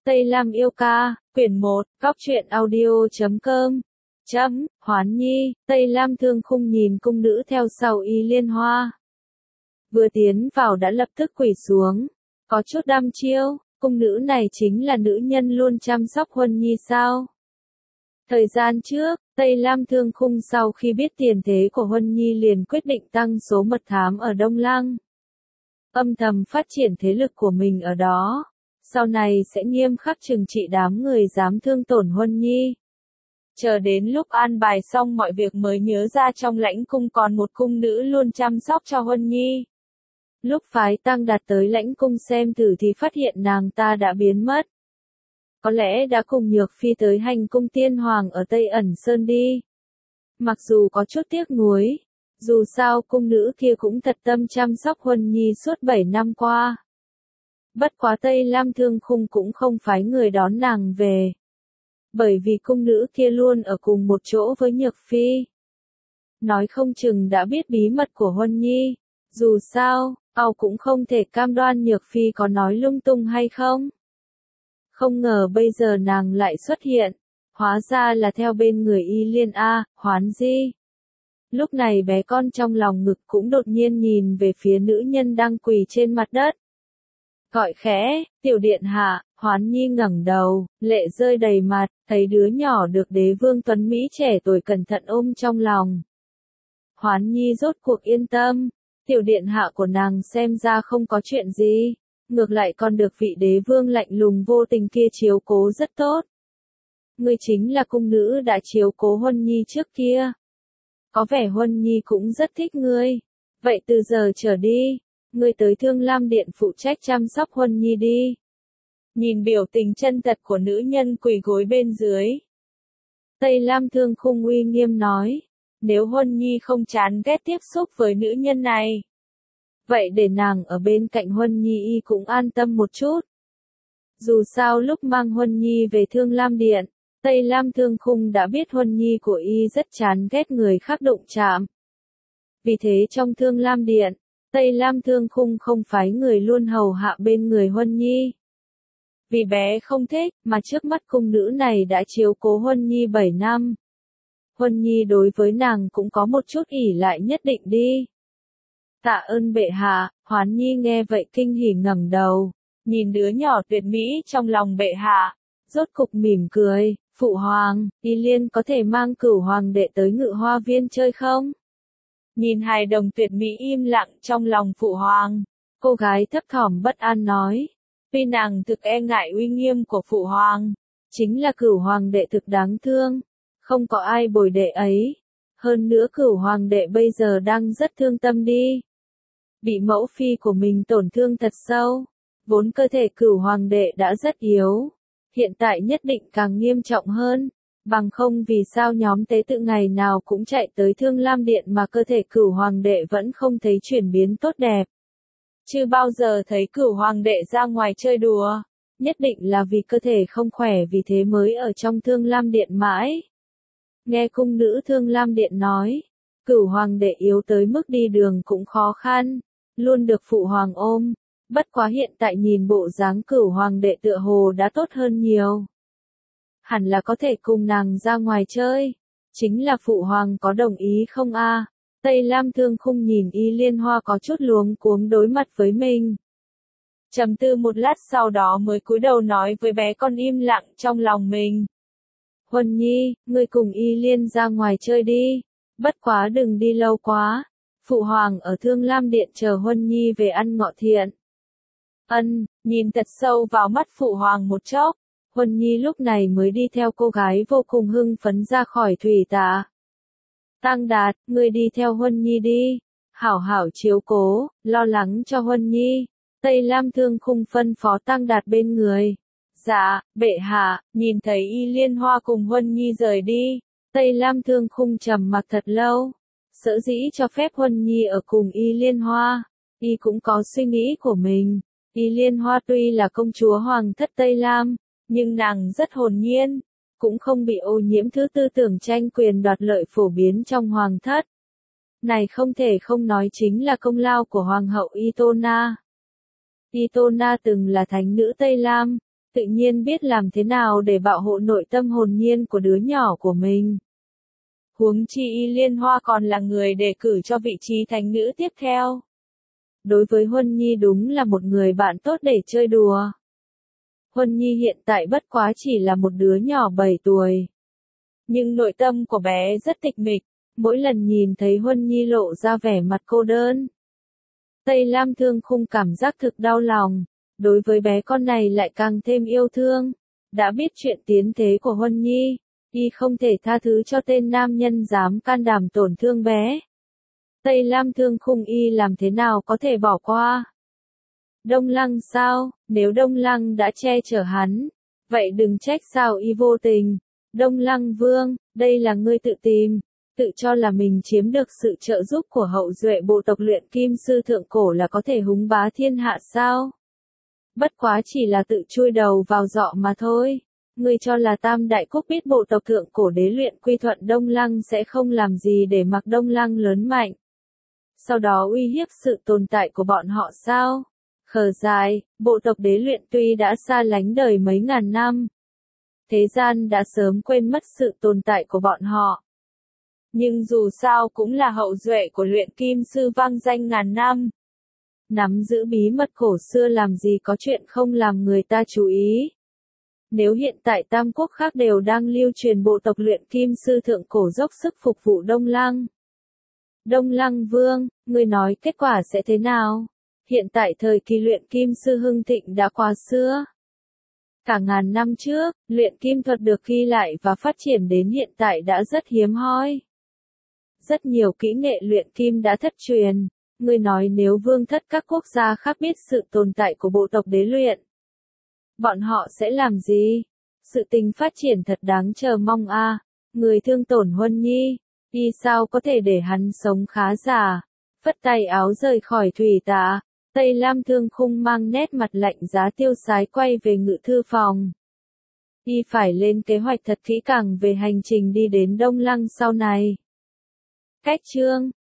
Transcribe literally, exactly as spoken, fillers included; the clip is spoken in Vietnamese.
Tây Lam yêu ca, quyển một, góc truyện audio.com. Chấm, Hoán Nhi, Tây Lam thương khung nhìn cung nữ theo sau Y Liên Hoa. Vừa tiến vào đã lập tức quỳ xuống, có chút đăm chiêu, cung nữ này chính là nữ nhân luôn chăm sóc Huân Nhi sao? Thời gian trước, Tây Lam thương khung sau khi biết tiền thế của Huân Nhi liền quyết định tăng số mật thám ở Đông Lăng. Âm thầm phát triển thế lực của mình ở đó, sau này sẽ nghiêm khắc trừng trị đám người dám thương tổn Huân Nhi. Chờ đến lúc an bài xong mọi việc mới nhớ ra trong lãnh cung còn một cung nữ luôn chăm sóc cho Huân Nhi. Lúc phái Tăng Đạt tới lãnh cung xem thử thì phát hiện nàng ta đã biến mất. Có lẽ đã cùng Nhược Phi tới hành cung tiên hoàng ở Tây Ẩn Sơn đi. Mặc dù có chút tiếc nuối, dù sao cung nữ kia cũng thật tâm chăm sóc Huân Nhi suốt bảy năm qua. Bất quá Tây Lam thương khung cũng không phái người đón nàng về. Bởi vì cung nữ kia luôn ở cùng một chỗ với Nhược Phi. Nói không chừng đã biết bí mật của Huân Nhi. Dù sao, ao cũng không thể cam đoan Nhược Phi có nói lung tung hay không. Không ngờ bây giờ nàng lại xuất hiện. Hóa ra là theo bên người Y Liên A, Hoán Di. Lúc này bé con trong lòng ngực cũng đột nhiên nhìn về phía nữ nhân đang quỳ trên mặt đất. Gọi khẽ, tiểu điện hạ, Hoán Nhi ngẩng đầu, lệ rơi đầy mặt, thấy đứa nhỏ được đế vương tuấn Mỹ trẻ tuổi cẩn thận ôm trong lòng. Hoán Nhi rốt cuộc yên tâm, tiểu điện hạ của nàng xem ra không có chuyện gì, ngược lại còn được vị đế vương lạnh lùng vô tình kia chiếu cố rất tốt. Ngươi chính là cung nữ đã chiếu cố Huân Nhi trước kia. Có vẻ Huân Nhi cũng rất thích ngươi, vậy từ giờ trở đi, ngươi tới Thương Lam Điện phụ trách chăm sóc Huân Nhi đi. Nhìn biểu tình chân thật của nữ nhân quỳ gối bên dưới. Tây Lam thương khung uy nghiêm nói, nếu Huân Nhi không chán ghét tiếp xúc với nữ nhân này, vậy để nàng ở bên cạnh Huân Nhi y cũng an tâm một chút. Dù sao lúc mang Huân Nhi về Thương Lam Điện, Tây Lam thương khung đã biết Huân Nhi của y rất chán ghét người khác đụng chạm. Vì thế trong Thương Lam Điện, Tây Lam thương khung không phái người luôn hầu hạ bên người Huân Nhi. Vì bé không thích, mà trước mắt cung nữ này đã chiếu cố Huân Nhi bảy năm. Huân Nhi đối với nàng cũng có một chút ỷ lại nhất định đi. Tạ ơn bệ hạ, Hoán Nhi nghe vậy kinh hỉ ngẩng đầu, nhìn đứa nhỏ tuyệt mỹ trong lòng bệ hạ, rốt cục mỉm cười, phụ hoàng, Y Liên có thể mang Cửu hoàng đệ tới Ngự Hoa Viên chơi không? Nhìn hài đồng tuyệt mỹ im lặng trong lòng phụ hoàng, cô gái thấp thỏm bất an nói. Vì nàng thực e ngại uy nghiêm của phụ hoàng, chính là Cửu hoàng đệ thực đáng thương, không có ai bồi đệ ấy. Hơn nữa Cửu hoàng đệ bây giờ đang rất thương tâm đi. Bị mẫu phi của mình tổn thương thật sâu, vốn cơ thể Cửu hoàng đệ đã rất yếu, hiện tại nhất định càng nghiêm trọng hơn, bằng không vì sao nhóm tế tự ngày nào cũng chạy tới Thương Lam Điện mà cơ thể Cửu hoàng đệ vẫn không thấy chuyển biến tốt đẹp. Chưa bao giờ thấy Cửu hoàng đệ ra ngoài chơi đùa, nhất định là vì cơ thể không khỏe vì thế mới ở trong Thương Lam Điện mãi. Nghe cung nữ Thương Lam Điện nói, Cửu hoàng đệ yếu tới mức đi đường cũng khó khăn, luôn được phụ hoàng ôm, bất quá hiện tại nhìn bộ dáng Cửu hoàng đệ tựa hồ đã tốt hơn nhiều. Hẳn là có thể cùng nàng ra ngoài chơi, chính là phụ hoàng có đồng ý không a? Tây Lam thương khung nhìn Y Liên Hoa có chút luống cuống đối mặt với mình. Trầm tư một lát sau đó mới cúi đầu nói với bé con im lặng trong lòng mình. Huân Nhi, ngươi cùng Y Liên ra ngoài chơi đi, bất quá đừng đi lâu quá, phụ hoàng ở Thương Lam Điện chờ Huân Nhi về ăn ngọ thiện. Ân, nhìn thật sâu vào mắt phụ hoàng một chốc, Huân Nhi lúc này mới đi theo cô gái vô cùng hưng phấn ra khỏi thủy tạ. Tăng Đạt, ngươi đi theo Huân Nhi đi, hảo hảo chiếu cố, lo lắng cho Huân Nhi. Tây Lam thương khung phân phó Tăng Đạt bên người. Dạ, bệ hạ, nhìn thấy Y Liên Hoa cùng Huân Nhi rời đi, Tây Lam thương khung trầm mặc thật lâu. Sở dĩ cho phép Huân Nhi ở cùng Y Liên Hoa, y cũng có suy nghĩ của mình. Y Liên Hoa tuy là công chúa hoàng thất Tây Lam, nhưng nàng rất hồn nhiên, cũng không bị ô nhiễm thứ tư tưởng tranh quyền đoạt lợi phổ biến trong hoàng thất. Này không thể không nói chính là công lao của hoàng hậu Itona. Itona từng là thánh nữ Tây Lam, tự nhiên biết làm thế nào để bảo hộ nội tâm hồn nhiên của đứa nhỏ của mình. Huống chi Y Liên Hoa còn là người đề cử cho vị trí thánh nữ tiếp theo. Đối với Huân Nhi đúng là một người bạn tốt để chơi đùa. Huân Nhi hiện tại bất quá chỉ là một đứa nhỏ bảy tuổi. Nhưng nội tâm của bé rất tịch mịch, mỗi lần nhìn thấy Huân Nhi lộ ra vẻ mặt cô đơn. Tây Lam Thương Khung cảm giác thực đau lòng, đối với bé con này lại càng thêm yêu thương. Đã biết chuyện tiến thế của Huân Nhi, y không thể tha thứ cho tên nam nhân dám can đảm tổn thương bé. Tây Lam Thương Khung y làm thế nào có thể bỏ qua? Đông Lăng sao? Nếu Đông Lăng đã che chở hắn, vậy đừng trách sao y vô tình. Đông Lăng Vương, đây là ngươi tự tìm, tự cho là mình chiếm được sự trợ giúp của hậu duệ bộ tộc luyện kim sư thượng cổ là có thể húng bá thiên hạ sao? Bất quá chỉ là tự chui đầu vào giọ mà thôi. Ngươi cho là Tam Đại Quốc biết bộ tộc thượng cổ đế luyện quy thuận Đông Lăng sẽ không làm gì để mặc Đông Lăng lớn mạnh. Sau đó uy hiếp sự tồn tại của bọn họ sao? Khờ dài, bộ tộc đế luyện tuy đã xa lánh đời mấy ngàn năm. Thế gian đã sớm quên mất sự tồn tại của bọn họ. Nhưng dù sao cũng là hậu duệ của luyện kim sư vang danh ngàn năm. Nắm giữ bí mật cổ xưa làm gì có chuyện không làm người ta chú ý. Nếu hiện tại tam quốc khác đều đang lưu truyền bộ tộc luyện kim sư thượng cổ dốc sức phục vụ Đông Lăng. Đông Lăng Vương, ngươi nói kết quả sẽ thế nào? Hiện tại thời kỳ luyện kim sư hưng thịnh đã qua xưa. Cả ngàn năm trước, luyện kim thuật được ghi lại và phát triển đến hiện tại đã rất hiếm hoi. Rất nhiều kỹ nghệ luyện kim đã thất truyền. Ngươi nói nếu vương thất các quốc gia khác biết sự tồn tại của bộ tộc đế luyện, bọn họ sẽ làm gì? Sự tình phát triển thật đáng chờ mong a. À. Người thương tổn Huân Nhi, y sao có thể để hắn sống khá giả? Phất tay áo rời khỏi thủy tạ, Tây Lam Thương Khung mang nét mặt lạnh giá tiêu sái quay về ngự thư phòng. Y phải lên kế hoạch thật kỹ càng về hành trình đi đến Đông Lăng sau này. Cách chương